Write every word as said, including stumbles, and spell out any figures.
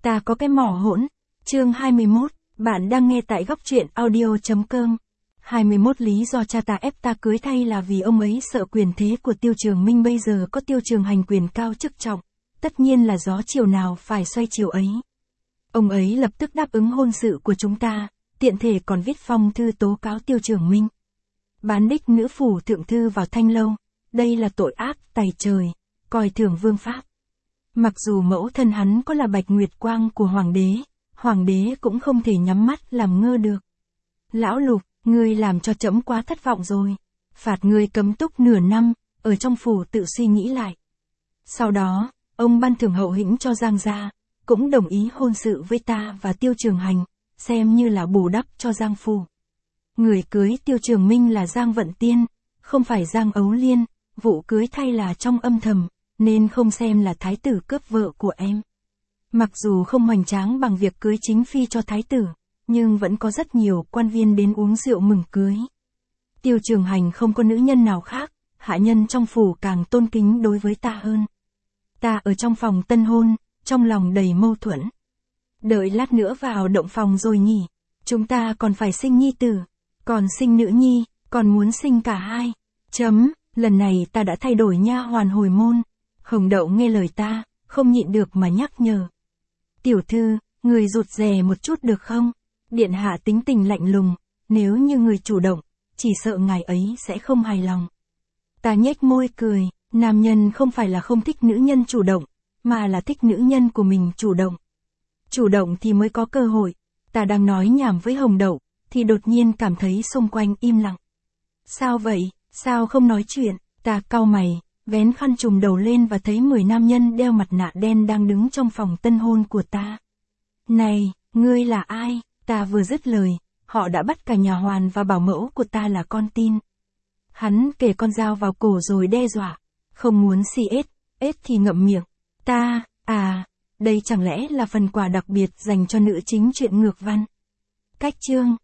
Ta có cái mỏ hỗn. Chương hai mươi mốt, bạn đang nghe tại góc truyện audio.com. hai mươi mốt lý do cha ta ép ta cưới thay là vì ông ấy sợ quyền thế của Tiêu Trường Minh bây giờ có Tiêu Trường Hành quyền cao chức trọng. Tất nhiên là gió chiều nào phải xoay chiều ấy. Ông ấy lập tức đáp ứng hôn sự của chúng ta, tiện thể còn viết phong thư tố cáo Tiêu Trường Minh. Bán đích nữ phủ thượng thư vào thanh lâu. Đây là tội ác tày trời, coi thường vương pháp. Mặc dù mẫu thân hắn có là Bạch Nguyệt Quang của hoàng đế, hoàng đế cũng không thể nhắm mắt làm ngơ được. Lão Lục, ngươi làm cho trẫm quá thất vọng rồi. Phạt ngươi cấm túc nửa năm, ở trong phủ tự suy nghĩ lại. Sau đó, ông ban thưởng hậu hĩnh cho Giang gia, cũng đồng ý hôn sự với ta và Tiêu Trường Hành, xem như là bù đắp cho Giang phủ. Người cưới Tiêu Trường Minh là Giang Vận Tiên, không phải Giang Ấu Liên, vụ cưới thay là trong âm thầm, nên không xem là thái tử cướp vợ của em. Mặc dù không hoành tráng bằng việc cưới chính phi cho thái tử, nhưng vẫn có rất nhiều quan viên đến uống rượu mừng cưới. Tiêu Trường Hành không có nữ nhân nào khác, hạ nhân trong phủ càng tôn kính đối với ta hơn. Ta ở trong phòng tân hôn, trong lòng đầy mâu thuẫn. Đợi lát nữa vào động phòng rồi nhỉ, chúng ta còn phải sinh nhi tử, còn sinh nữ nhi, còn muốn sinh cả hai. Chấm, lần này ta đã thay đổi nha hoàn hồi môn. Hồng Đậu nghe lời ta, không nhịn được mà nhắc nhở. Tiểu thư, người rụt rè một chút được không? Điện hạ tính tình lạnh lùng, nếu như người chủ động, chỉ sợ ngài ấy sẽ không hài lòng. Ta nhếch môi cười, nam nhân không phải là không thích nữ nhân chủ động, mà là thích nữ nhân của mình chủ động. Chủ động thì mới có cơ hội. Ta đang nói nhảm với Hồng Đậu, thì đột nhiên cảm thấy xung quanh im lặng. Sao vậy, sao không nói chuyện? Ta cau mày, vén khăn trùm đầu lên và thấy mười nam nhân đeo mặt nạ đen đang đứng trong phòng tân hôn của ta. Này, ngươi là ai? Ta vừa dứt lời, họ đã bắt cả nhà hoàn và bảo mẫu của ta là con tin. Hắn kề con dao vào cổ rồi đe dọa, không muốn xì ết, ết thì ngậm miệng. Ta, à, đây chẳng lẽ là phần quà đặc biệt dành cho nữ chính truyện ngược văn. Cách chương